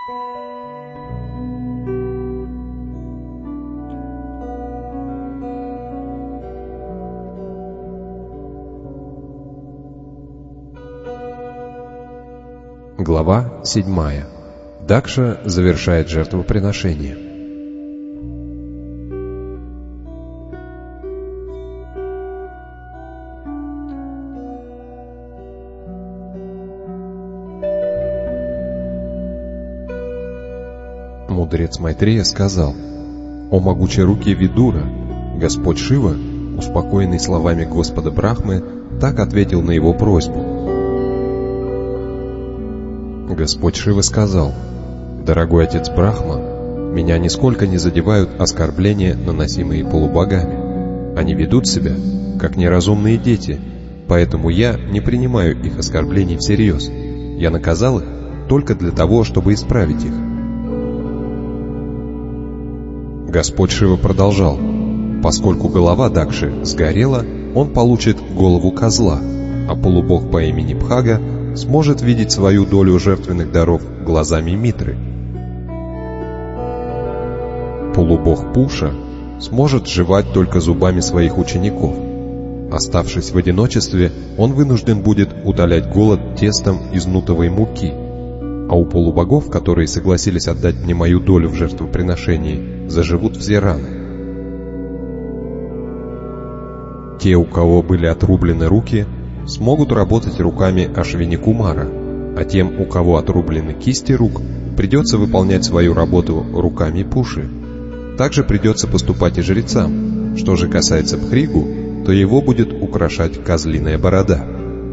Глава 7. Дакша завершает жертвоприношение. Мудрец Майтрея сказал: «О могучей руке Видура, Господь Шива, успокоенный словами Господа Брахмы, так ответил на его просьбу». Господь Шива сказал: «Дорогой отец Брахма, меня нисколько не задевают оскорбления, наносимые полубогами. Они ведут себя, как неразумные дети, поэтому я не принимаю их оскорблений всерьез. Я наказал их только для того, чтобы исправить их». Господь Шива продолжал: «Поскольку голова Дакши сгорела, он получит голову козла, а полубог по имени Бхага сможет видеть свою долю жертвенных даров глазами Митры. Полубог Пуша сможет жевать только зубами своих учеников. Оставшись в одиночестве, он вынужден будет утолять голод тестом из нутовой муки. А у полубогов, которые согласились отдать мне мою долю в жертвоприношении, заживут все раны. Те, у кого были отрублены руки, смогут работать руками Ашвини Кумара, а тем, у кого отрублены кисти рук, придется выполнять свою работу руками Пуши. Также придется поступать и жрецам. Что же касается Бхригу, то его будет украшать козлиная борода».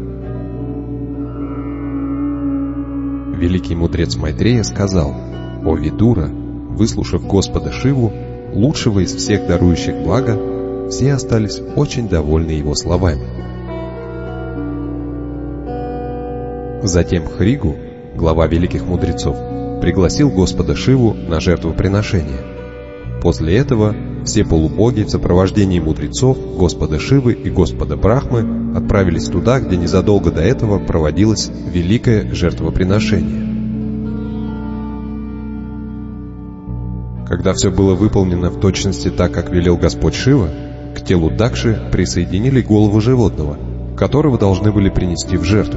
Великий мудрец Майтрея сказал: «О Видура, выслушав Господа Шиву, лучшего из всех дарующих блага, все остались очень довольны его словами». Затем Хригу, глава великих мудрецов, пригласил Господа Шиву на жертвоприношение. После этого все полубоги в сопровождении мудрецов, Господа Шивы и Господа Брахмы отправились туда, где незадолго до этого проводилось великое жертвоприношение. Когда все было выполнено в точности так, как велел Господь Шива, к телу Дакши присоединили голову животного, которого должны были принести в жертву.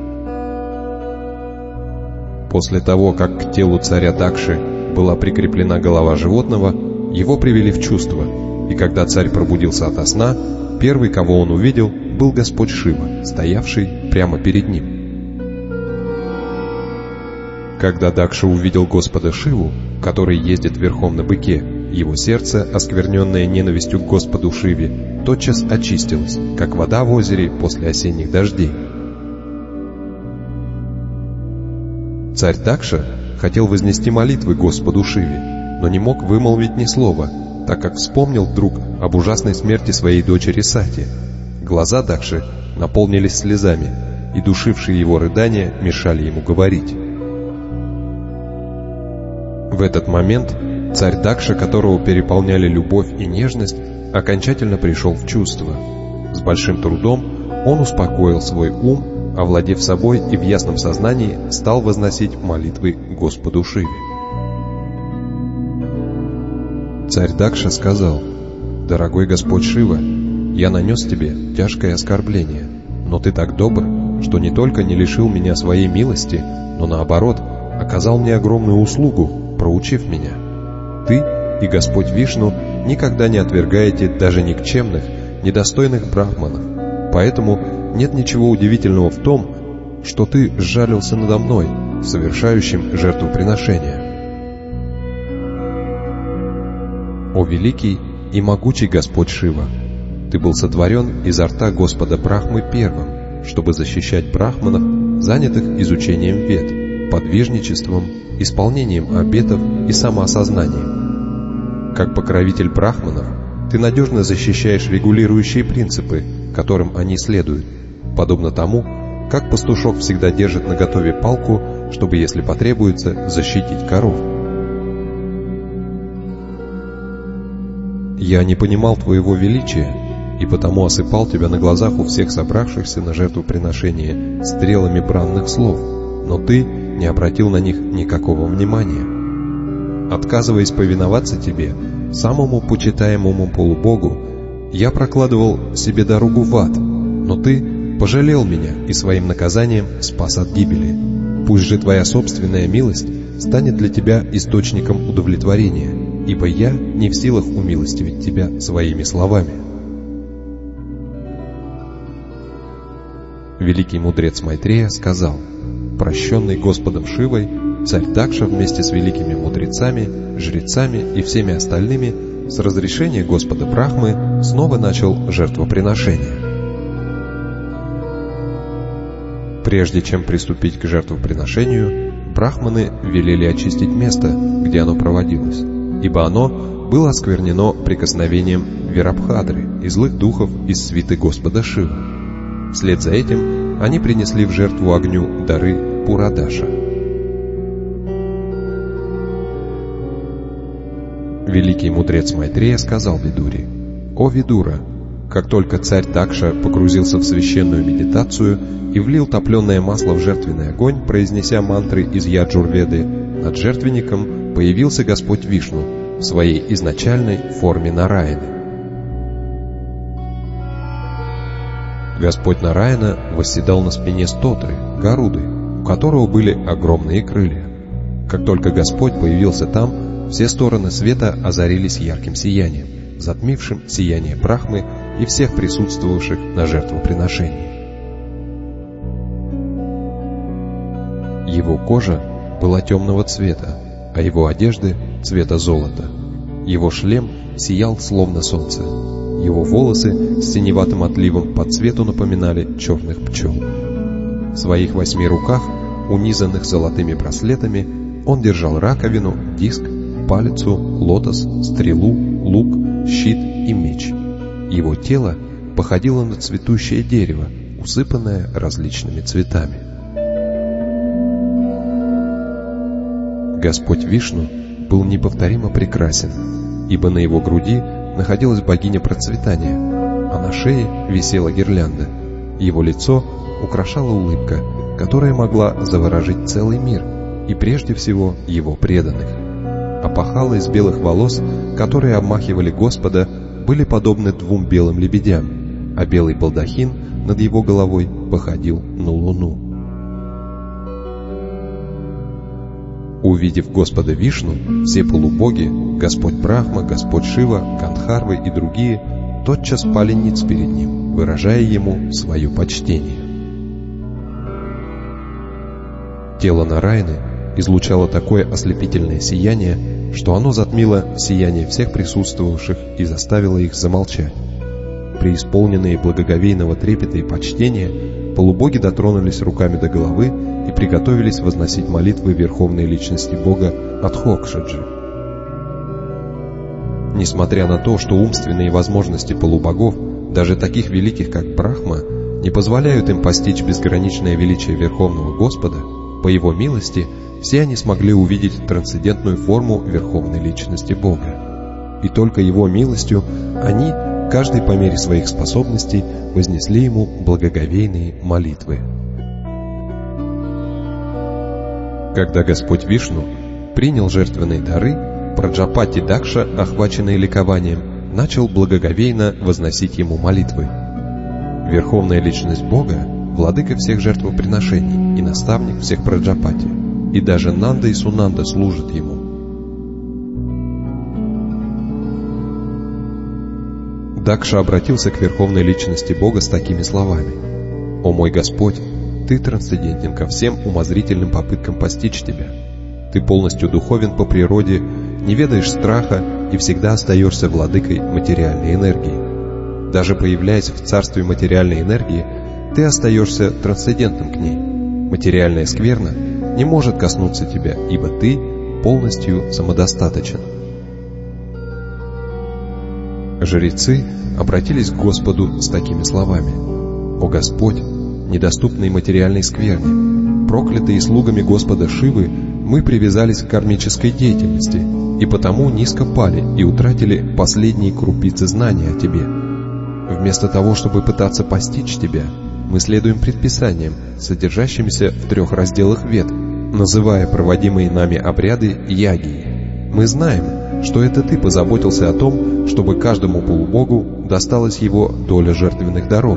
После того, как к телу царя Дакши была прикреплена голова животного, его привели в чувство, и когда царь пробудился ото сна, первый, кого он увидел, был Господь Шива, стоявший прямо перед ним. Когда Дакша увидел Господа Шиву, который ездит верхом на быке, его сердце, оскверненное ненавистью к Господу Шиве, тотчас очистилось, как вода в озере после осенних дождей. Царь Дакша хотел вознести молитвы Господу Шиве, но не мог вымолвить ни слова, так как вспомнил вдруг об ужасной смерти своей дочери Сати. Глаза Дакши наполнились слезами, и душившие его рыдания мешали ему говорить. В этот момент царь Дакша, которого переполняли любовь и нежность, окончательно пришел в чувство. С большим трудом он успокоил свой ум, овладев собой, и в ясном сознании стал возносить молитвы Господу Шиве. Царь Дакша сказал: «Дорогой Господь Шива, я нанес тебе тяжкое оскорбление, но ты так добр, что не только не лишил меня своей милости, но наоборот, оказал мне огромную услугу, проучив меня. Ты и Господь Вишну никогда не отвергаете даже никчемных, недостойных брахманов, поэтому нет ничего удивительного в том, что ты сжалился надо мной, совершающим жертвоприношение. О великий и могучий Господь Шива, ты был сотворен изо рта Господа Брахмы первым, чтобы защищать брахманов, занятых изучением вед, подвижничеством, исполнением обетов и самоосознанием. Как покровитель брахманов, ты надежно защищаешь регулирующие принципы, которым они следуют, подобно тому, как пастушок всегда держит наготове палку, чтобы, если потребуется, защитить коров. Я не понимал твоего величия, и потому осыпал тебя на глазах у всех собравшихся на жертвоприношение стрелами бранных слов, но ты не обратил на них никакого внимания. Отказываясь повиноваться тебе, самому почитаемому полубогу, я прокладывал себе дорогу в ад, но ты пожалел меня и своим наказанием спас от гибели. Пусть же твоя собственная милость станет для тебя источником удовлетворения, ибо я не в силах умилостивить тебя своими словами. Великий мудрец Майтрея сказал: прощенный Господом Шивой, царь Дакша вместе с великими мудрецами, жрецами и всеми остальными с разрешения Господа Брахмы снова начал жертвоприношение. Прежде чем приступить к жертвоприношению, брахманы велели очистить место, где оно проводилось, ибо оно было осквернено прикосновением Вирабхадры и злых духов из свиты Господа Шивы. Вслед за этим они принесли в жертву огню дары Пурадаша. Великий мудрец Майтрея сказал Видуре: «О Видура, как только царь Дакша погрузился в священную медитацию и влил топленое масло в жертвенный огонь, произнеся мантры из Яджурведы, над жертвенником появился Господь Вишну в своей изначальной форме Нараяны. Господь Нараяна восседал на спине Стотры, Гаруды, у которого были огромные крылья. Как только Господь появился там, все стороны света озарились ярким сиянием, затмившим сияние Брахмы и всех присутствовавших на жертвоприношении. Его кожа была темного цвета, а его одежды — цвета золота. Его шлем сиял словно солнце. Его волосы с синеватым отливом по цвету напоминали черных пчел. В своих 8 руках, унизанных золотыми браслетами, он держал раковину, диск, палицу, лотос, стрелу, лук, щит и меч. Его тело походило на цветущее дерево, усыпанное различными цветами. Господь Вишну был неповторимо прекрасен, ибо на его груди находилась богиня процветания, а на шее висела гирлянда. Его лицо украшала улыбка, которая могла заворожить целый мир, и прежде всего его преданных. Опахала из белых волос, которые обмахивали Господа, были подобны 2 белым лебедям, а белый балдахин над его головой походил на луну. Увидев Господа Вишну, все полубоги, Господь Брахма, Господь Шива, Гандхарвы и другие, тотчас пали ниц перед ним, выражая ему свое почтение. Тело Нараяны излучало такое ослепительное сияние, что оно затмило сияние всех присутствовавших и заставило их замолчать. Преисполненные благоговейного трепета и почтения, полубоги дотронулись руками до головы и приготовились возносить молитвы Верховной Личности Бога Адхокшаджи. Несмотря на то, что умственные возможности полубогов, даже таких великих, как Брахма, не позволяют им постичь безграничное величие Верховного Господа, по Его милости все они смогли увидеть трансцендентную форму Верховной Личности Бога. И только Его милостью они, каждый по мере своих способностей, вознесли Ему благоговейные молитвы. Когда Господь Вишну принял жертвенные дары, Праджапати Дакша, охваченный ликованием, начал благоговейно возносить Ему молитвы. Верховная Личность Бога — владыка всех жертвоприношений и наставник всех Праджапати, и даже Нанда и Сунанда служат Ему. Дакша обратился к Верховной Личности Бога с такими словами: «О мой Господь, Ты трансцендентен ко всем умозрительным попыткам постичь Тебя. Ты полностью духовен по природе, не ведаешь страха и всегда остаешься владыкой материальной энергии. Даже появляясь в царстве материальной энергии, ты остаешься трансцендентным к ней. Материальная скверна не может коснуться тебя, ибо ты полностью самодостаточен». Жрецы обратились к Господу с такими словами: «О Господь, недоступный материальной скверне, проклятые слугами Господа Шивы, мы привязались к кармической деятельности, и потому низко пали и утратили последние крупицы знания о Тебе. Вместо того, чтобы пытаться постичь Тебя, мы следуем предписаниям, содержащимся в 3 разделах Вед, называя проводимые нами обряды ягией. Мы знаем, что это Ты позаботился о том, чтобы каждому полубогу досталась его доля жертвенных даров.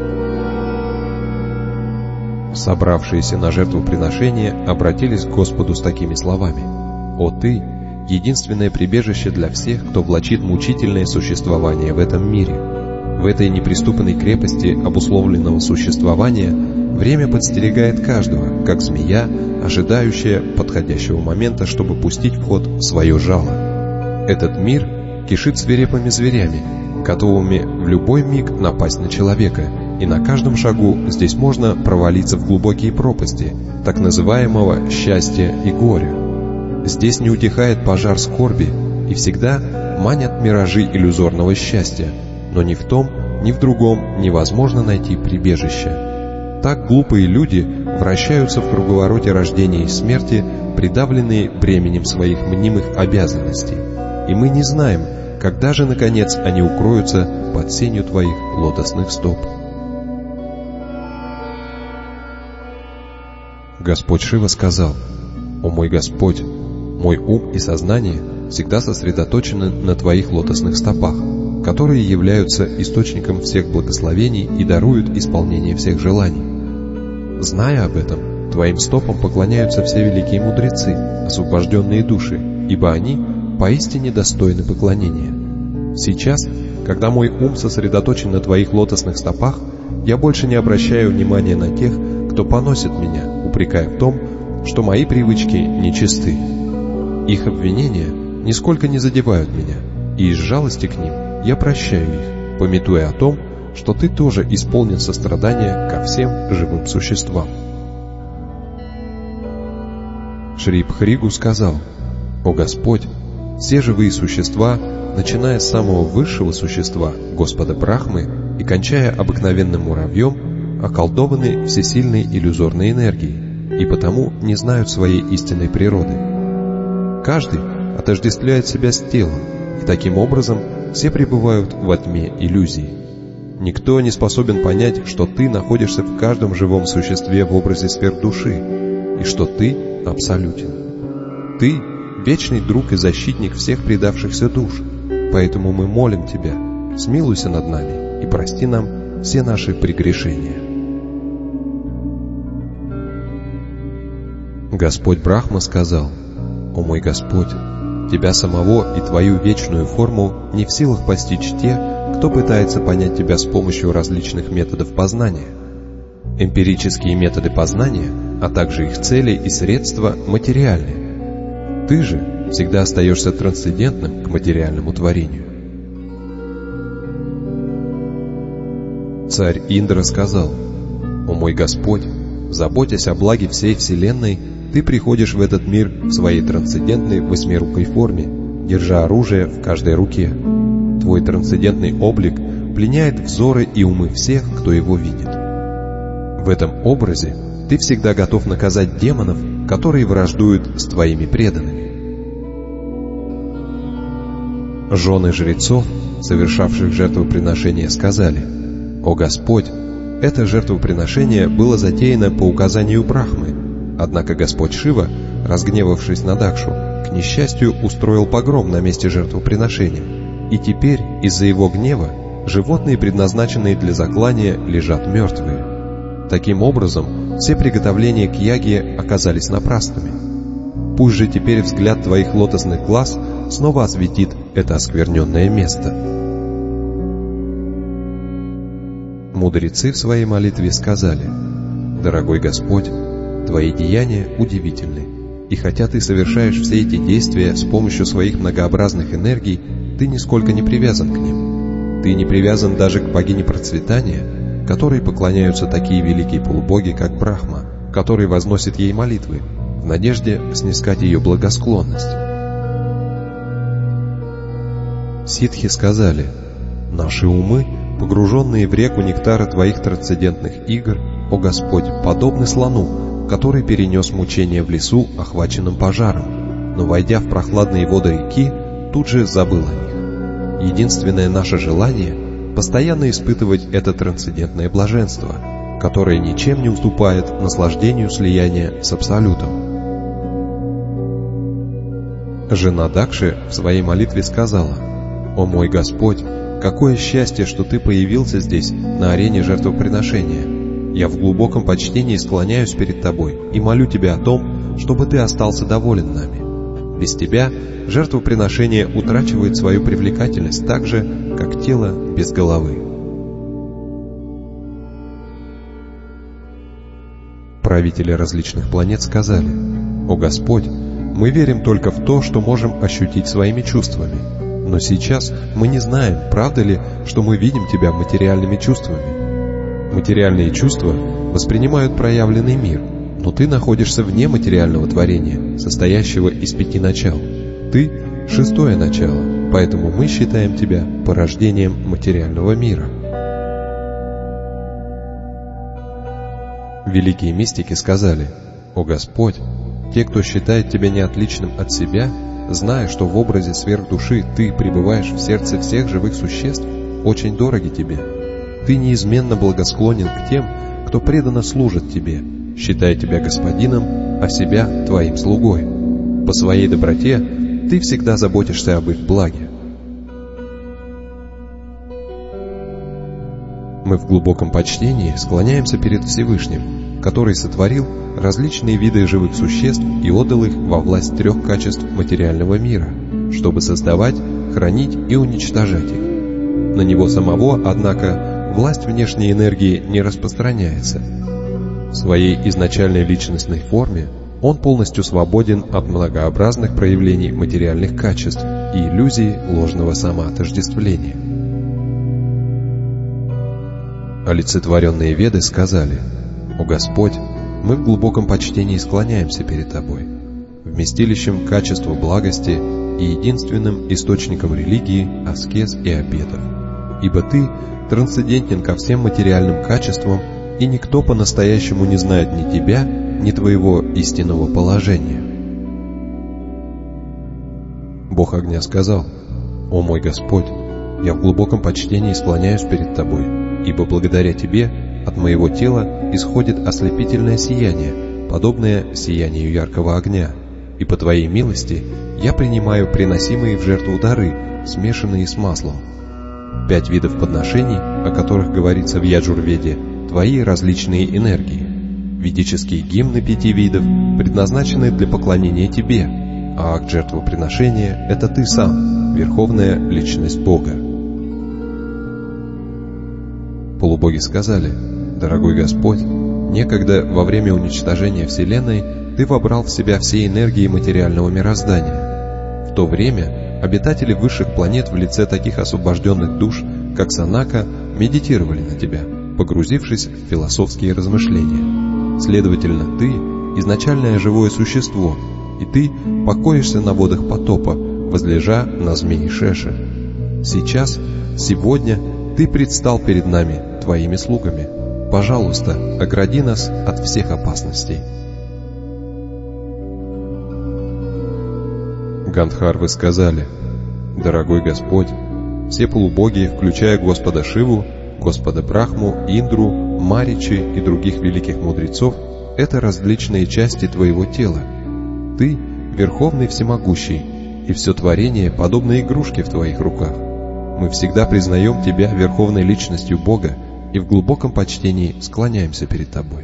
Собравшиеся на жертвоприношение обратились к Господу с такими словами: «О Ты, единственное прибежище для всех, кто влачит мучительное существование в этом мире. В этой неприступной крепости обусловленного существования время подстерегает каждого, как змея, ожидающая подходящего момента, чтобы пустить в ход свое жало. Этот мир кишит свирепыми зверями, готовыми в любой миг напасть на человека, и на каждом шагу здесь можно провалиться в глубокие пропасти так называемого счастья и горя. Здесь не утихает пожар скорби, и всегда манят миражи иллюзорного счастья, но ни в том, ни в другом невозможно найти прибежище. Так глупые люди вращаются в круговороте рождения и смерти, придавленные бременем своих мнимых обязанностей, и мы не знаем, когда же, наконец, они укроются под сенью Твоих лотосных стоп». Господь Шива сказал: «О мой Господь, мой ум и сознание всегда сосредоточены на Твоих лотосных стопах, которые являются источником всех благословений и даруют исполнение всех желаний. Зная об этом, Твоим стопам поклоняются все великие мудрецы, освобожденные души, ибо они поистине достойны поклонения. Сейчас, когда мой ум сосредоточен на Твоих лотосных стопах, я больше не обращаю внимания на тех, кто поносит меня, упрекая в том, что мои привычки нечисты. Их обвинения нисколько не задевают меня, и из жалости к ним я прощаю их, памятуя о том, что Ты тоже исполнен сострадания ко всем живым существам». Шри Бхригу сказал: «О Господь, все живые существа, начиная с самого высшего существа, Господа Брахмы, и кончая обыкновенным муравьем, околдованы всесильной иллюзорной энергией, и потому не знают своей истинной природы. Каждый отождествляет себя с телом, и таким образом все пребывают во тьме иллюзии. Никто не способен понять, что Ты находишься в каждом живом существе в образе сверхдуши, и что Ты абсолютен. Ты — вечный друг и защитник всех предавшихся душ, поэтому мы молим Тебя, смилуйся над нами и прости нам все наши прегрешения». Господь Брахма сказал: «О мой Господь, Тебя самого и Твою вечную форму не в силах постичь те, кто пытается понять Тебя с помощью различных методов познания. Эмпирические методы познания, а также их цели и средства материальны. Ты же всегда остаешься трансцендентным к материальному творению». Царь Индра сказал: «О мой Господь, заботясь о благе всей Вселенной, Ты приходишь в этот мир в своей трансцендентной восьмирукой форме, держа оружие в каждой руке. Твой трансцендентный облик пленяет взоры и умы всех, кто его видит. В этом образе Ты всегда готов наказать демонов, которые враждуют с Твоими преданными». Жены жрецов, совершавших жертвоприношение, сказали: «О Господь, это жертвоприношение было затеяно по указанию Брахмы, однако Господь Шива, разгневавшись на Дакшу, к несчастью устроил погром на месте жертвоприношения, и теперь из-за его гнева животные, предназначенные для заклания, лежат мертвые. Таким образом, все приготовления к яге оказались напрасными. Пусть же теперь взгляд Твоих лотосных глаз снова осветит это оскверненное место». Мудрецы в своей молитве сказали: «Дорогой Господь, Твои деяния удивительны, и хотя Ты совершаешь все эти действия с помощью своих многообразных энергий, Ты нисколько не привязан к ним. Ты не привязан даже к богине процветания, которой поклоняются такие великие полубоги, как Брахма, который возносит ей молитвы, в надежде снискать ее благосклонность». Ситхи сказали: «Наши умы, погруженные в реку нектара Твоих трансцендентных игр, о Господь, подобны слону, который перенес мучения в лесу, охваченном пожаром, но, войдя в прохладные воды реки, тут же забыл о них. Единственное наше желание — постоянно испытывать это трансцендентное блаженство, которое ничем не уступает наслаждению слияния с Абсолютом. Жена Дакши в своей молитве сказала: «О мой Господь, какое счастье, что Ты появился здесь, на арене жертвоприношения. Я в глубоком почтении склоняюсь перед Тобой и молю Тебя о том, чтобы Ты остался доволен нами. Без Тебя жертвоприношение утрачивает свою привлекательность так же, как тело без головы». Правители различных планет сказали: «О Господь, мы верим только в то, что можем ощутить своими чувствами. Но сейчас мы не знаем, правда ли, что мы видим Тебя материальными чувствами. Материальные чувства воспринимают проявленный мир, но Ты находишься вне материального творения, состоящего из 5 начал. Ты — 6-е начало, поэтому мы считаем Тебя порождением материального мира». Великие мистики сказали: «О Господь, те, кто считает Тебя неотличным от себя, зная, что в образе сверхдуши Ты пребываешь в сердце всех живых существ, очень дороги Тебе. Ты неизменно благосклонен к тем, кто преданно служит Тебе, считая Тебя господином, а себя Твоим слугой. По своей доброте Ты всегда заботишься об их благе». Мы в глубоком почтении склоняемся перед Всевышним, который сотворил различные виды живых существ и отдал их во власть 3 качеств материального мира, чтобы создавать, хранить и уничтожать их. На него самого, однако, власть внешней энергии не распространяется. В своей изначальной личностной форме он полностью свободен от многообразных проявлений материальных качеств и иллюзий ложного самоотождествления. Олицетворенные Веды сказали: «О Господь, мы в глубоком почтении склоняемся перед Тобой, вместилищем качества благости и единственным источником религии, аскез и обетов, ибо Ты трансцендентен ко всем материальным качествам, и никто по-настоящему не знает ни Тебя, ни Твоего истинного положения». Бог огня сказал: «О мой Господь, я в глубоком почтении склоняюсь перед Тобой, ибо благодаря Тебе от моего тела исходит ослепительное сияние, подобное сиянию яркого огня, и по Твоей милости я принимаю приносимые в жертву дары, смешанные с маслом. 5 видов подношений, о которых говорится в Яджурведе, Твои различные энергии. Ведические гимны 5 видов предназначены для поклонения Тебе, а акт жертвоприношения — это Ты сам, Верховная Личность Бога». Полубоги сказали: «Дорогой Господь, некогда во время уничтожения Вселенной Ты вобрал в себя все энергии материального мироздания. В то время обитатели высших планет в лице таких освобожденных душ, как Санака, медитировали на Тебя, погрузившись в философские размышления. Следовательно, Ты — изначальное живое существо, и Ты покоишься на водах потопа, возлежа на змеи Шеши. Сейчас, сегодня, Ты предстал перед нами, Твоими слугами. Пожалуйста, огради нас от всех опасностей». Гандхарвы сказали: «Дорогой Господь, все полубоги, включая Господа Шиву, Господа Брахму, Индру, Маричи и других великих мудрецов, это различные части Твоего тела. Ты — Верховный Всемогущий, и все творение подобно игрушке в Твоих руках. Мы всегда признаем Тебя Верховной Личностью Бога и в глубоком почтении склоняемся перед Тобой».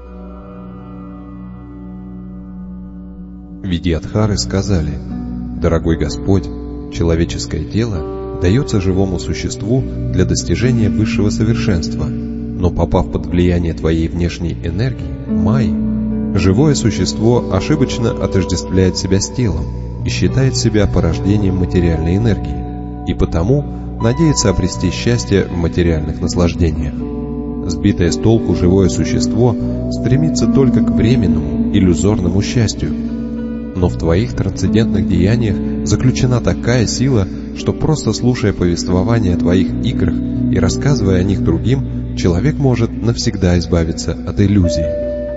Видьядхары сказали: «Дорогой Господь, человеческое тело дается живому существу для достижения высшего совершенства, но попав под влияние Твоей внешней энергии, Майи, живое существо ошибочно отождествляет себя с телом и считает себя порождением материальной энергии, и потому надеется обрести счастье в материальных наслаждениях. Сбитое с толку живое существо стремится только к временному, иллюзорному счастью. Но в Твоих трансцендентных деяниях заключена такая сила, что просто слушая повествование о Твоих играх и рассказывая о них другим, человек может навсегда избавиться от иллюзий».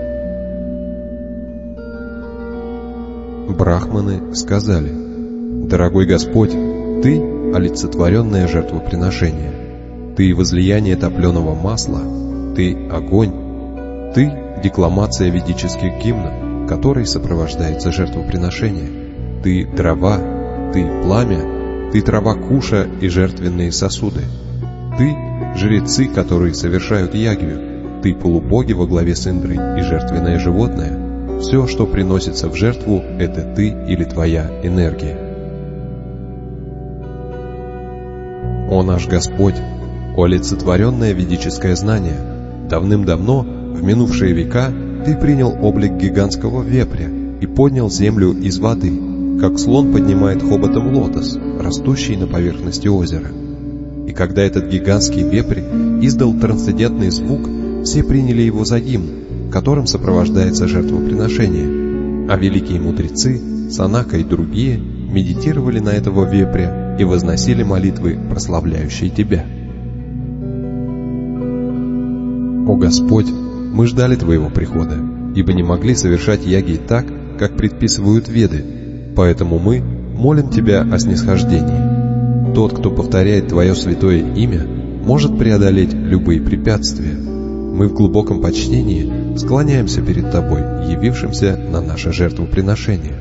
Брахманы сказали: «Дорогой Господь, Ты — олицетворенное жертвоприношение. Ты — возлияние топленого масла, Ты — огонь, Ты — декламация ведических гимнов, которой сопровождается жертвоприношение. ты дрова, ты пламя, ты трава куша и жертвенные сосуды. Ты жрецы, которые совершают ягью, ты полубоги во главе с Индрой и жертвенное животное. Все, что приносится в жертву, это ты или твоя энергия. О наш Господь, о олицетворенное ведическое знание, давным-давно, в минувшие века, ты принял облик гигантского вепря и поднял землю из воды, как слон поднимает хоботом лотос, растущий на поверхности озера. И когда этот гигантский вепрь издал трансцендентный звук, все приняли его за гимн, которым сопровождается жертвоприношение, а великие мудрецы, Санака и другие, медитировали на этого вепря и возносили молитвы, прославляющие Тебя. О Господь, мы ждали Твоего прихода, ибо не могли совершать яги так, как предписывают Веды, поэтому мы молим Тебя о снисхождении. Тот, кто повторяет Твое святое имя, может преодолеть любые препятствия. Мы в глубоком почтении склоняемся перед Тобой, явившимся на наше жертвоприношение.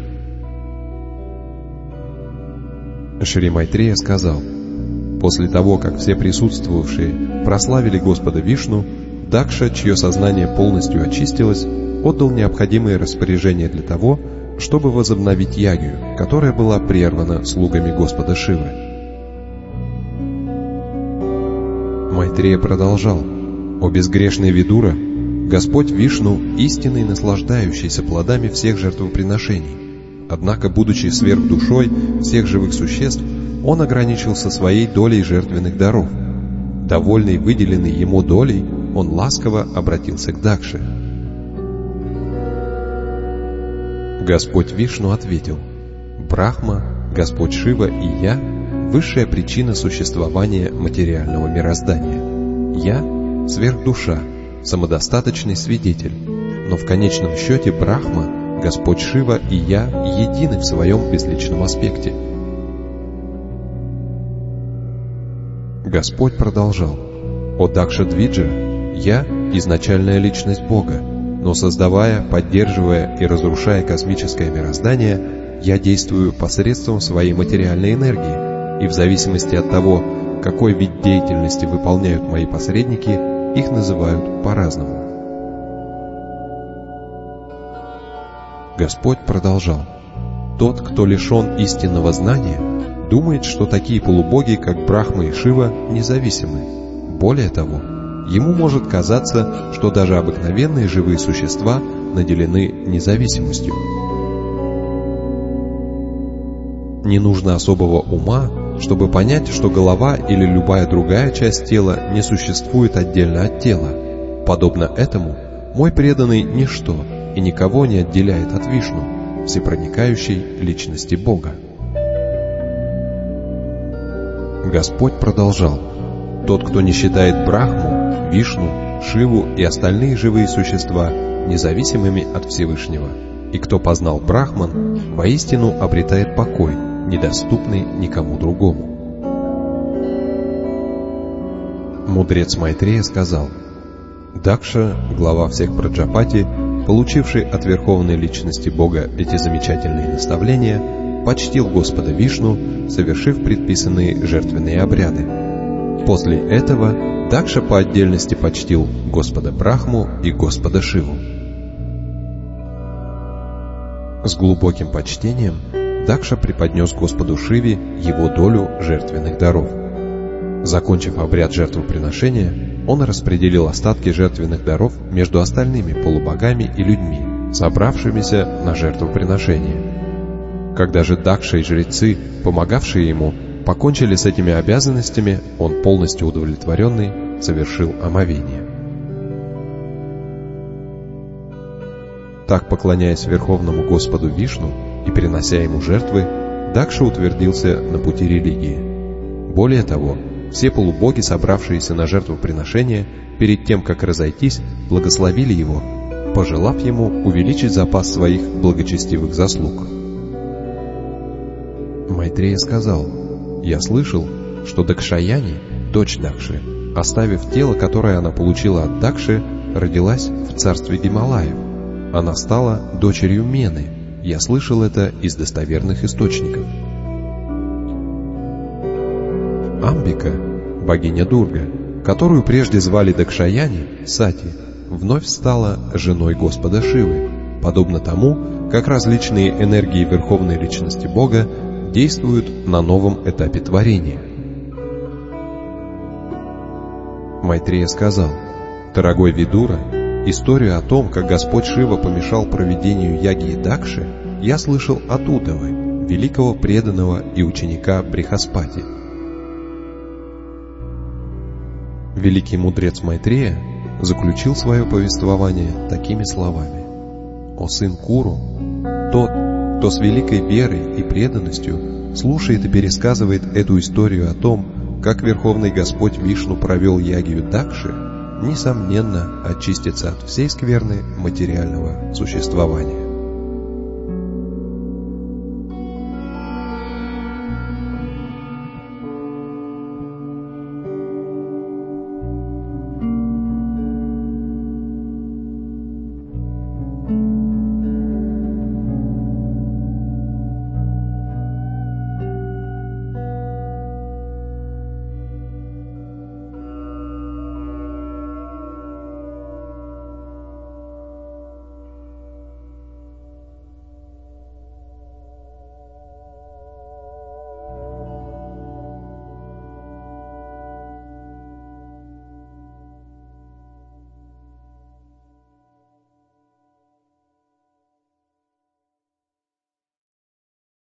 Шри Майтрея сказал: после того, как все присутствовавшие прославили Господа Вишну, Дакша, чье сознание полностью очистилось, отдал необходимые распоряжения для того, чтобы возобновить ягью, которая была прервана слугами Господа Шивы. Майтрея продолжал: «О безгрешный Видура, Господь Вишну, истинный наслаждающийся плодами всех жертвоприношений. Однако, будучи сверхдушой всех живых существ, Он ограничился своей долей жертвенных даров. Довольный выделенной Ему долей, Он ласково обратился к Дакше. Господь Вишну ответил: Брахма, Господь Шива и Я — высшая причина существования материального мироздания. Я — сверхдуша, самодостаточный свидетель, но в конечном счете Брахма, Господь Шива и Я едины в своем безличном аспекте. Господь продолжал: «О Дакша-двиджа, Я — изначальная личность Бога, но создавая, поддерживая и разрушая космическое мироздание, я действую посредством своей материальной энергии, и в зависимости от того, какой вид деятельности выполняют мои посредники, их называют по-разному». Господь продолжал: «Тот, кто лишен истинного знания, думает, что такие полубоги, как Брахма и Шива, независимы. Более того, ему может казаться, что даже обыкновенные живые существа наделены независимостью. Не нужно особого ума, чтобы понять, что голова или любая другая часть тела не существует отдельно от тела. Подобно этому, мой преданный ничто и никого не отделяет от Вишну, всепроникающей личности Бога». Господь продолжал: «Тот, кто не считает Брахму, Вишну, Шиву и остальные живые существа независимыми от Всевышнего, и кто познал Брахман, воистину обретает покой, недоступный никому другому». Мудрец Майтрея сказал: «Дакша, глава всех Праджапати, получивший от Верховной Личности Бога эти замечательные наставления, почтил Господа Вишну, совершив предписанные жертвенные обряды. После этого Дакша по отдельности почтил Господа Брахму и Господа Шиву». С глубоким почтением Дакша преподнес Господу Шиве его долю жертвенных даров. Закончив обряд жертвоприношения, он распределил остатки жертвенных даров между остальными полубогами и людьми, собравшимися на жертвоприношение. Когда же Дакша и жрецы, помогавшие ему, покончили с этими обязанностями, он, полностью удовлетворенный, совершил омовение. Так, поклоняясь Верховному Господу Вишну и принося ему жертвы, Дакша утвердился на пути религии. Более того, все полубоги, собравшиеся на жертвоприношение, перед тем, как разойтись, благословили его, пожелав ему увеличить запас своих благочестивых заслуг. Майтрея сказал: «Я слышал, что Дакшаяни, дочь Дакши, оставив тело, которое она получила от Дакши, родилась в царстве Гималаев. Она стала дочерью Мены, я слышал это из достоверных источников. Амбика, богиня Дурга, которую прежде звали Дакшаяни, Сати, вновь стала женой Господа Шивы, подобно тому, как различные энергии Верховной Личности Бога действуют на новом этапе творения. Майтрея сказал: «Дорогой Видура, историю о том, как Господь Шива помешал проведению яги Дакши, я слышал от Удавы, великого преданного и ученика Брихаспати». Великий мудрец Майтрея заключил свое повествование такими словами: «О сын Куру, тот, кто с великой верой и преданностью слушает и пересказывает эту историю о том, как Верховный Господь Вишну провел ягью Дакши, несомненно очистится от всей скверны материального существования».